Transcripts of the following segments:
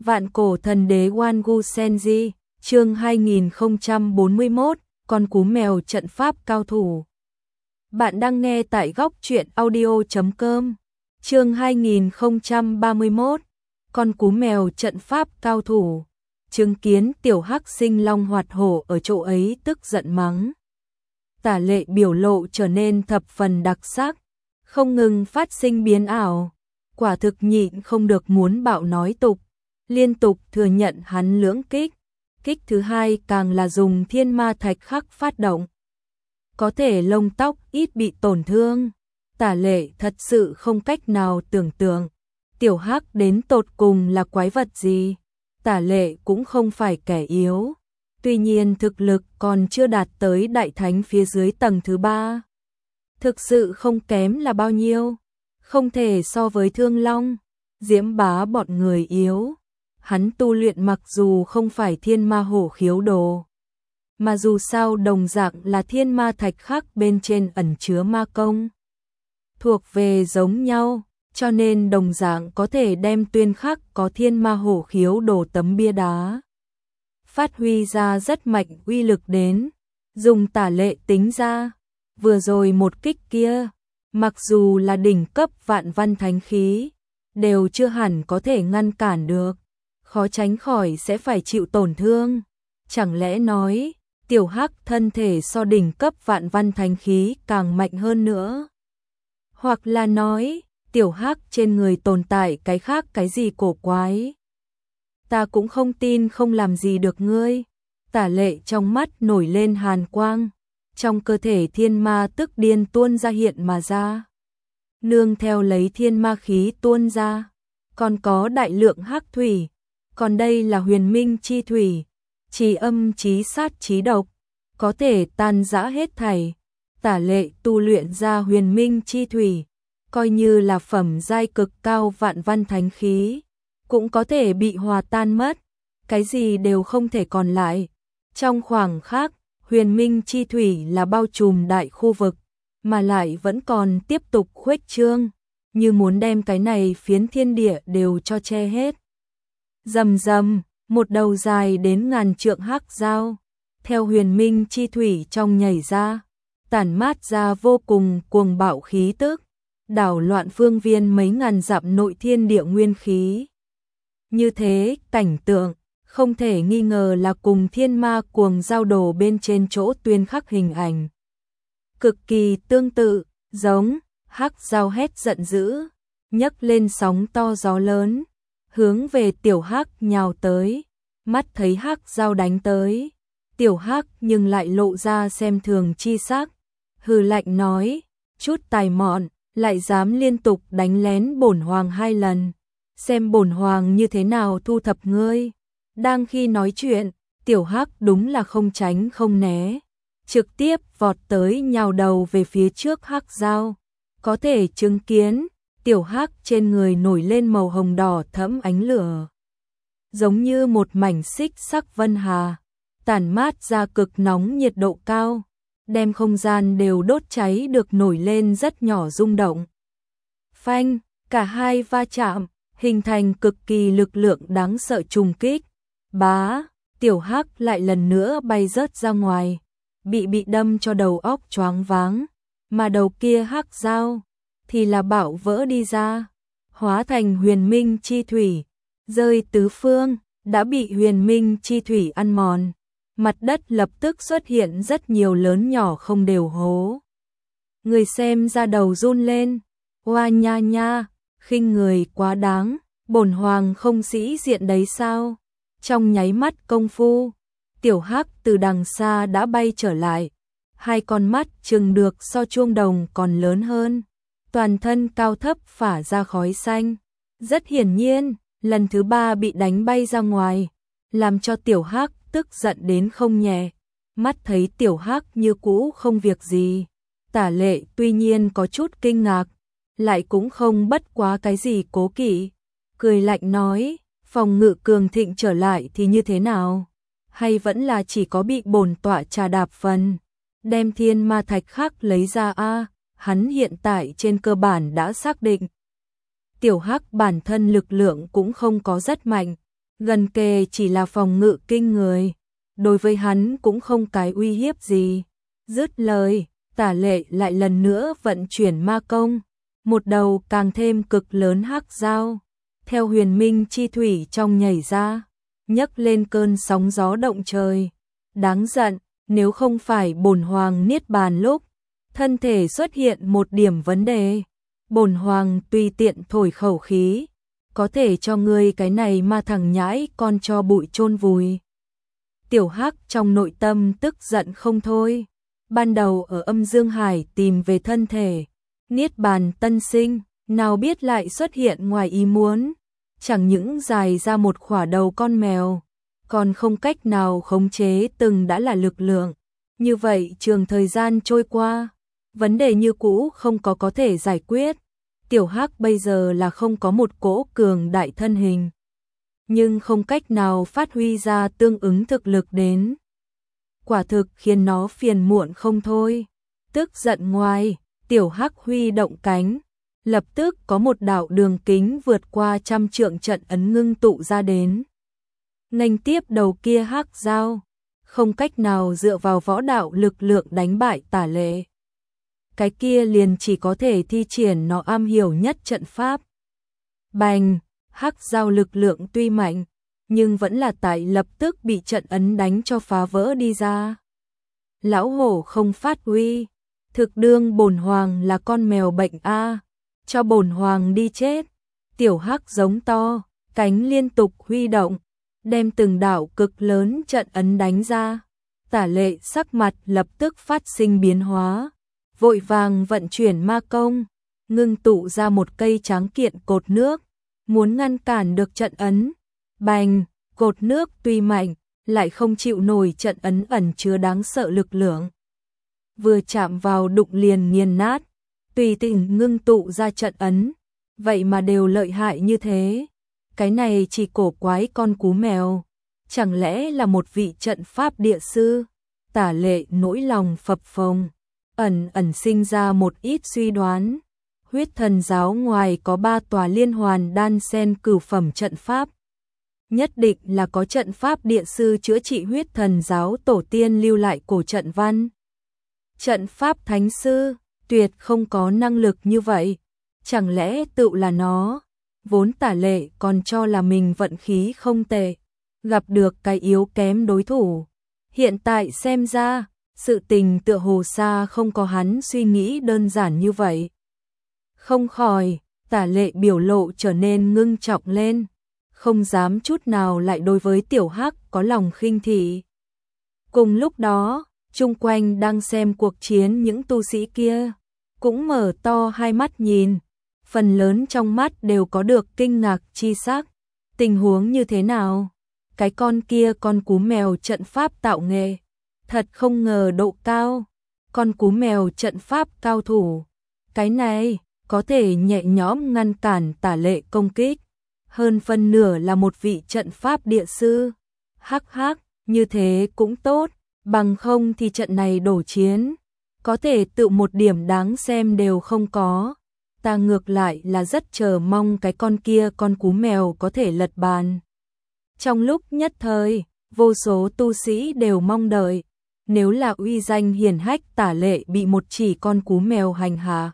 Vạn cổ thần đế Wangu Senji, chương 2041, con cú mèo trận pháp cao thủ. Bạn đang nghe tại góc truyện audio.com, chương 2031, con cú mèo trận pháp cao thủ. Chứng kiến tiểu hắc sinh long hoạt hổ ở chỗ ấy tức giận mắng. Tả Lệ biểu lộ trở nên thập phần đặc sắc, không ngừng phát sinh biến ảo, quả thực nhịn không được muốn bạo nói tục, liên tục thừa nhận hắn lưỡng kích. Kích thứ hai càng là dùng thiên ma thạch khắc phát động. Có thể lông tóc ít bị tổn thương. Tả Lệ thật sự không cách nào tưởng tượng tiểu hắc đến tột cùng là quái vật gì. Tả Lệ cũng không phải kẻ yếu, tuy nhiên thực lực còn chưa đạt tới đại thánh phía dưới tầng thứ 3. Thực sự không kém là bao nhiêu, không thể so với Thương Long, Diễm Bá bọn người yếu. Hắn tu luyện mặc dù không phải thiên ma hổ khiếu đồ, mà dù sao đồng dạng là thiên ma thạch khắc bên trên ẩn chứa ma công. Thuộc về giống nhau, cho nên đồng dạng có thể đem tuyên khắc có thiên ma hổ khiếu đồ tấm bia đá. Phát huy ra rất mạnh uy lực đến, dùng Tả Lệ tính ra, vừa rồi một kích kia, mặc dù là đỉnh cấp vạn văn thánh khí, đều chưa hẳn có thể ngăn cản được, khó tránh khỏi sẽ phải chịu tổn thương. Chẳng lẽ nói, tiểu hắc thân thể so đỉnh cấp vạn văn thánh khí càng mạnh hơn nữa? Hoặc là nói, tiểu hắc trên người tồn tại cái khác cái gì cổ quái? Ta cũng không tin không làm gì được ngươi. Tả Lệ trong mắt nổi lên hàn quang, trong cơ thể thiên ma tức điên tuôn ra hiện mà ra. Nương theo lấy thiên ma khí tuôn ra, còn có đại lượng hắc thủy, còn đây là huyền minh chi thủy, chí âm chí sát chí độc, có thể tan rã hết thảy. Tả Lệ tu luyện ra huyền minh chi thủy, coi như là phẩm giai cực cao vạn văn thánh khí, cũng có thể bị hòa tan mất, cái gì đều không thể còn lại. Trong khoảng khắc, huyền minh chi thủy là bao trùm đại khu vực, mà lại vẫn còn tiếp tục khuếch trương, như muốn đem cái này phiến thiên địa đều cho che hết. Rầm rầm, một đầu dài đến ngàn trượng hắc dao, theo huyền minh chi thủy trong nhảy ra, tản mát ra vô cùng cuồng bạo khí tức, đảo loạn phương viên mấy ngàn dặm nội thiên địa nguyên khí. Như thế, cảnh tượng, không thể nghi ngờ là cùng thiên ma cuồng giao đồ bên trên chỗ tuyên khắc hình ảnh. Cực kỳ tương tự, giống, hắc dao hét giận dữ, nhấc lên sóng to gió lớn, hướng về tiểu hắc nhào tới, mắt thấy hắc dao đánh tới. Tiểu hắc nhưng lại lộ ra xem thường chi sắc, hừ lạnh nói, chút tài mọn, lại dám liên tục đánh lén bổn hoàng 2 lần, xem bổn hoàng như thế nào thu thập ngươi. Đang khi nói chuyện, tiểu hắc đúng là không tránh không né, trực tiếp vọt tới nhào đầu về phía trước hắc dao. Có thể chứng kiến, tiểu hắc trên người nổi lên màu hồng đỏ thẫm ánh lửa, giống như một mảnh xích sắc vân hà, tản mát ra cực nóng nhiệt độ cao, đem không gian đều đốt cháy được nổi lên rất nhỏ rung động. Phanh, cả hai va chạm, hình thành cực kỳ lực lượng đáng sợ trùng kích. Bá, tiểu hắc lại lần nữa bay rớt ra ngoài, bị đâm cho đầu óc choáng váng, mà đầu kia hắc dao thì là bạo vỡ đi ra, hóa thành huyền minh chi thủy, rơi tứ phương, đã bị huyền minh chi thủy ăn mòn. Mặt đất lập tức xuất hiện rất nhiều lớn nhỏ không đều hố. Người xem ra đầu run lên, oa nha nha, khinh người quá đáng, bổn hoàng không sĩ diện đấy sao? Trong nháy mắt công phu, tiểu hắc từ đằng xa đã bay trở lại, 2 con mắt trừng được so chuông đồng còn lớn hơn, toàn thân cao thấp phả ra khói xanh. Rất hiển nhiên, lần thứ 3 bị đánh bay ra ngoài, làm cho tiểu hắc tức giận đến không nhẹ. Mắt thấy tiểu hắc như cũ không việc gì, Tả Lệ tuy nhiên có chút kinh ngạc, lại cũng không bất quá cái gì cố kỵ, cười lạnh nói, phòng ngự cường thịnh trở lại thì như thế nào? Hay vẫn là chỉ có bị bổn tọa trà đạp phần, đem thiên ma thạch khắc lấy ra a? Hắn hiện tại trên cơ bản đã xác định, tiểu hắc bản thân lực lượng cũng không có rất mạnh, gần kề chỉ là phòng ngự kinh người, đối với hắn cũng không cái uy hiếp gì. Dứt lời, Tả Lệ lại lần nữa vận chuyển ma công, một đầu càng thêm cực lớn hắc dao, theo huyền minh chi thủy trong nhảy ra, nhấc lên cơn sóng gió động trời. Đáng giận, nếu không phải bổn hoàng niết bàn lúc, thân thể xuất hiện một điểm vấn đề, bổn hoàng tùy tiện thổi khẩu khí, có thể cho ngươi cái này ma thằng nhãi con cho bụi chôn vùi. Tiểu Hắc trong nội tâm tức giận không thôi, ban đầu ở âm dương hải tìm về thân thể, niết bàn tân sinh, nào biết lại xuất hiện ngoài ý muốn, chẳng những dài ra một khỏa đầu con mèo, còn không cách nào khống chế từng đã là lực lượng. Như vậy trường thời gian trôi qua, vấn đề như cũ không có thể giải quyết. Tiểu Hắc bây giờ là không có một cỗ cường đại thân hình, nhưng không cách nào phát huy ra tương ứng thực lực đến. Quả thực khiến nó phiền muộn không thôi. Tức giận ngoài, Tiểu Hắc huy động cánh, lập tức có một đạo đường kính vượt qua 100 trượng trận ấn ngưng tụ ra đến. Nghênh tiếp đầu kia hắc dao, không cách nào dựa vào võ đạo lực lượng đánh bại Tả Lệ. Cái kia liền chỉ có thể thi triển nó am hiểu nhất trận pháp. Bành, hắc dao lực lượng tuy mạnh, nhưng vẫn là tại lập tức bị trận ấn đánh cho phá vỡ đi ra. Lão hổ không phát uy, thực đương bổn hoàng là con mèo bệnh a, cho bổn hoàng đi chết. Tiểu Hắc giống to, cánh liên tục huy động, đem từng đạo cực lớn trận ấn đánh ra. Tả Lệ sắc mặt lập tức phát sinh biến hóa, vội vàng vận chuyển ma công, ngưng tụ ra một cây tráng kiện cột nước, muốn ngăn cản được trận ấn. Bành, cột nước tuy mạnh, lại không chịu nổi trận ấn ẩn chứa đáng sợ lực lượng. Vừa chạm vào đụng liền nghiền nát, tùy tiện ngưng tụ ra trận ấn, vậy mà đều lợi hại như thế. Cái này chỉ cổ quái con cú mèo, chẳng lẽ là một vị trận pháp địa sư? Tả Lệ nỗi lòng phập phồng, ẩn sinh ra một ít suy đoán. Huyết Thần giáo ngoài có 3 tòa liên hoàn đan sen cửu phẩm trận pháp, nhất định là có trận pháp địa sư chữa trị Huyết Thần giáo tổ tiên lưu lại cổ trận văn. Trận pháp thánh sư tuyệt không có năng lực như vậy, chẳng lẽ tự là nó? Vốn Tả Lệ còn cho là mình vận khí không tệ, gặp được cái yếu kém đối thủ. Hiện tại xem ra, sự tình tựa hồ xa không có hắn suy nghĩ đơn giản như vậy. Không khỏi, Tả Lệ biểu lộ trở nên ngưng trọng lên, không dám chút nào lại đối với Tiểu Hắc có lòng khinh thị. Cùng lúc đó, chung quanh đang xem cuộc chiến những tu sĩ kia, cũng mở to hai mắt nhìn, phần lớn trong mắt đều có được kinh ngạc chi sắc. Tình huống như thế nào? Cái con kia con cú mèo trận pháp tạo nghệ, thật không ngờ độ cao. Con cú mèo trận pháp cao thủ, cái này có thể nhẹ nhõm ngăn cản Tả Lệ công kích, hơn phân nửa là một vị trận pháp địa sư. Hắc hắc, như thế cũng tốt, bằng không thì trận này đổ chiến, có thể tự một điểm đáng xem đều không có. Ta ngược lại là rất chờ mong cái con kia con cú mèo có thể lật bàn. Trong lúc nhất thời, vô số tu sĩ đều mong đợi, nếu là uy danh hiển hách Tả Lệ bị một chỉ con cú mèo hành hạ,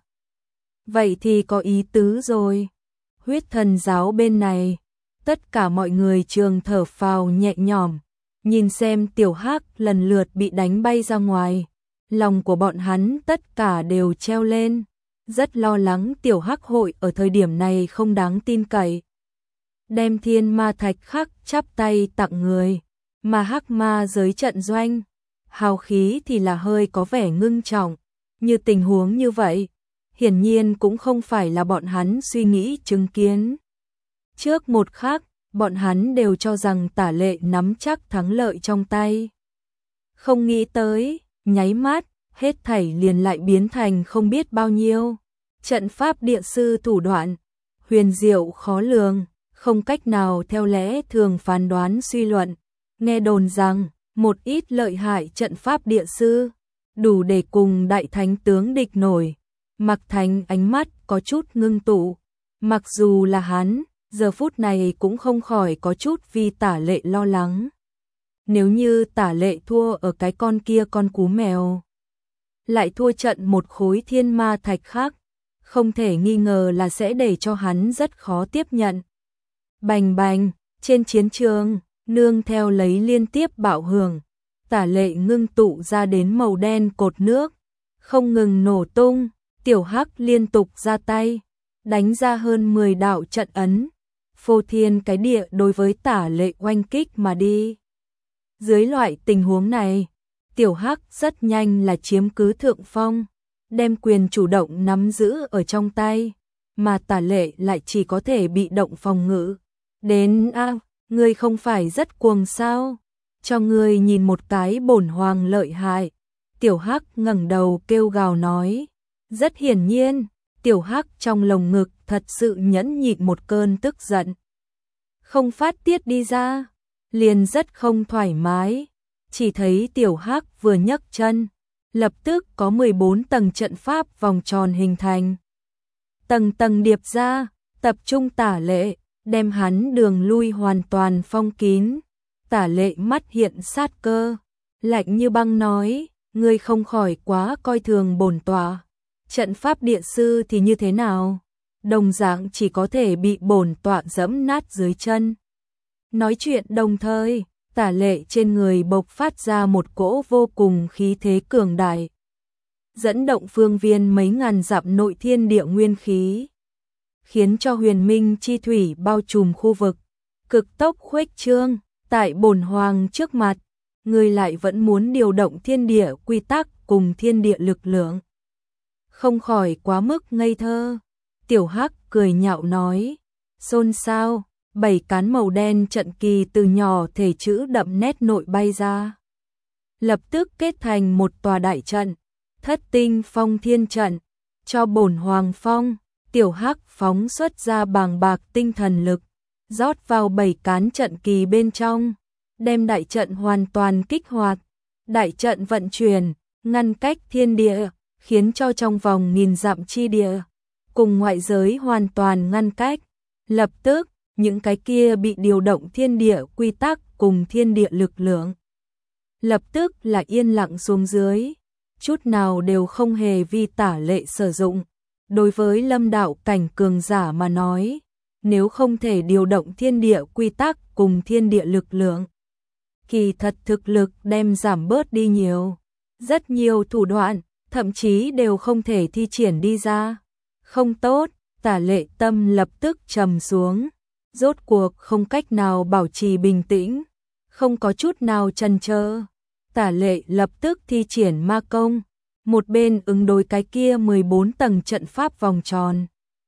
vậy thì có ý tứ rồi. Huyết Thần giáo bên này, tất cả mọi người trường thở phào nhẹ nhõm, nhìn xem Tiểu Hắc lần lượt bị đánh bay ra ngoài, lòng của bọn hắn tất cả đều treo lên, rất lo lắng Tiểu Hắc hội ở thời điểm này không đáng tin cậy. Đem thiên ma thạch khắc chắp tay tặng người, mà hắc ma giới trận doanh, hào khí thì là hơi có vẻ ngưng trọng, như tình huống như vậy, hiển nhiên cũng không phải là bọn hắn suy nghĩ chứng kiến. Trước một khắc, bọn hắn đều cho rằng Tả Lệ nắm chắc thắng lợi trong tay. Không nghĩ tới, nháy mắt, hết thảy liền lại biến thành không biết bao nhiêu. Trận pháp địa sư thủ đoạn, huyền diệu khó lường, không cách nào theo lẽ thường phán đoán suy luận. Nghe đồn rằng, một ít lợi hại trận pháp địa sư, đủ để cùng đại thánh tướng địch nổi. Mặc Thành ánh mắt có chút ngưng tụ, mặc dù là hắn, giờ phút này cũng không khỏi có chút vì Tả Lệ lo lắng. Nếu như Tả Lệ thua ở cái con kia con cú mèo, lại thua trận một khối thiên ma thạch khác, không thể nghi ngờ là sẽ để cho hắn rất khó tiếp nhận. Bành bành, trên chiến trường, nương theo lấy liên tiếp bạo hưởng, Tả Lệ ngưng tụ ra đến màu đen cột nước, không ngừng nổ tung, Tiểu Hắc liên tục ra tay, đánh ra hơn 10 đạo trận ấn, phô thiên cái địa đối với Tả Lệ oanh kích mà đi. Dưới loại tình huống này, Tiểu Hắc rất nhanh là chiếm cứ thượng phong, đem quyền chủ động nắm giữ ở trong tay, mà Tả Lệ lại chỉ có thể bị động phòng ngự. Đến ngươi không phải rất cuồng sao? Cho ngươi nhìn một cái bổn hoàng lợi hại. Tiểu Hắc ngẩng đầu kêu gào nói. Rất hiển nhiên, Tiểu Hắc trong lồng ngực thật sự nhẫn nhịn một cơn tức giận. Không phát tiết đi ra, liền rất không thoải mái. Chỉ thấy Tiểu Hắc vừa nhấc chân, lập tức có 14 tầng trận pháp vòng tròn hình thành. Tầng tầng điệp ra, tập trung Tả Lệ, đem hắn đường lui hoàn toàn phong kín. Tả Lệ mắt hiện sát cơ, lạnh như băng nói, ngươi không khỏi quá coi thường bổn tọa. Trận pháp địa sư thì như thế nào? Đồng dạng chỉ có thể bị bổn tọa giẫm nát dưới chân. Nói chuyện đồng thời, Tả Lệ trên người bộc phát ra một cỗ vô cùng khí thế cường đại, dẫn động phương viên mấy ngàn dặm nội thiên địa nguyên khí, khiến cho huyền minh chi thủy bao trùm khu vực, cực tốc khuếch trương. Tại bổn hoàng trước mặt, ngươi lại vẫn muốn điều động thiên địa quy tắc cùng thiên địa lực lượng. Không khỏi quá mức ngây thơ. Tiểu Hắc cười nhạo nói, xôn xao, 7 cán màu đen trận kỳ từ nhỏ thể chữ đậm nét nội bay ra. Lập tức kết thành một tòa đại trận, Thất Tinh Phong Thiên trận, cho bổn hoàng phong. Tiểu Hắc phóng xuất ra bàng bạc tinh thần lực, rót vào 7 cán trận kỳ bên trong, đem đại trận hoàn toàn kích hoạt. Đại trận vận chuyển, ngăn cách thiên địa, khiến cho trong vòng nghìn dặm chi địa, cùng ngoại giới hoàn toàn ngăn cách. Lập tức, những cái kia bị điều động thiên địa quy tắc cùng thiên địa lực lượng, lập tức là yên lặng xuống dưới, chút nào đều không hề vi Tả Lệ sử dụng. Đối với lâm đạo cảnh cường giả mà nói, nếu không thể điều động thiên địa quy tắc cùng thiên địa lực lượng, kỳ thật thực lực đem giảm bớt đi nhiều. Rất nhiều thủ đoạn, thậm chí đều không thể thi triển đi ra. Không tốt, Tả Lệ tâm lập tức trầm xuống, rốt cuộc không cách nào bảo trì bình tĩnh, không có chút nào chần chờ. Tả Lệ lập tức thi triển ma công, một bên ứng đối cái kia 14 tầng trận pháp vòng tròn,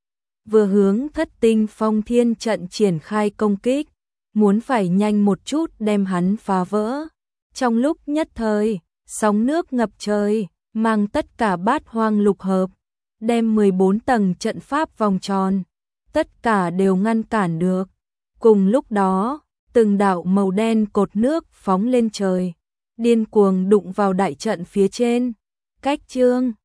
vừa hướng Thất Tinh Phong Thiên trận triển khai công kích, muốn phải nhanh một chút đem hắn phá vỡ. Trong lúc nhất thời, sóng nước ngập trời, mang tất cả bát hoang lục hợp, đem 14 tầng trận pháp vòng tròn, tất cả đều ngăn cản được. Cùng lúc đó, từng đạo màu đen cột nước phóng lên trời, điên cuồng đụng vào đại trận phía trên. Cách chương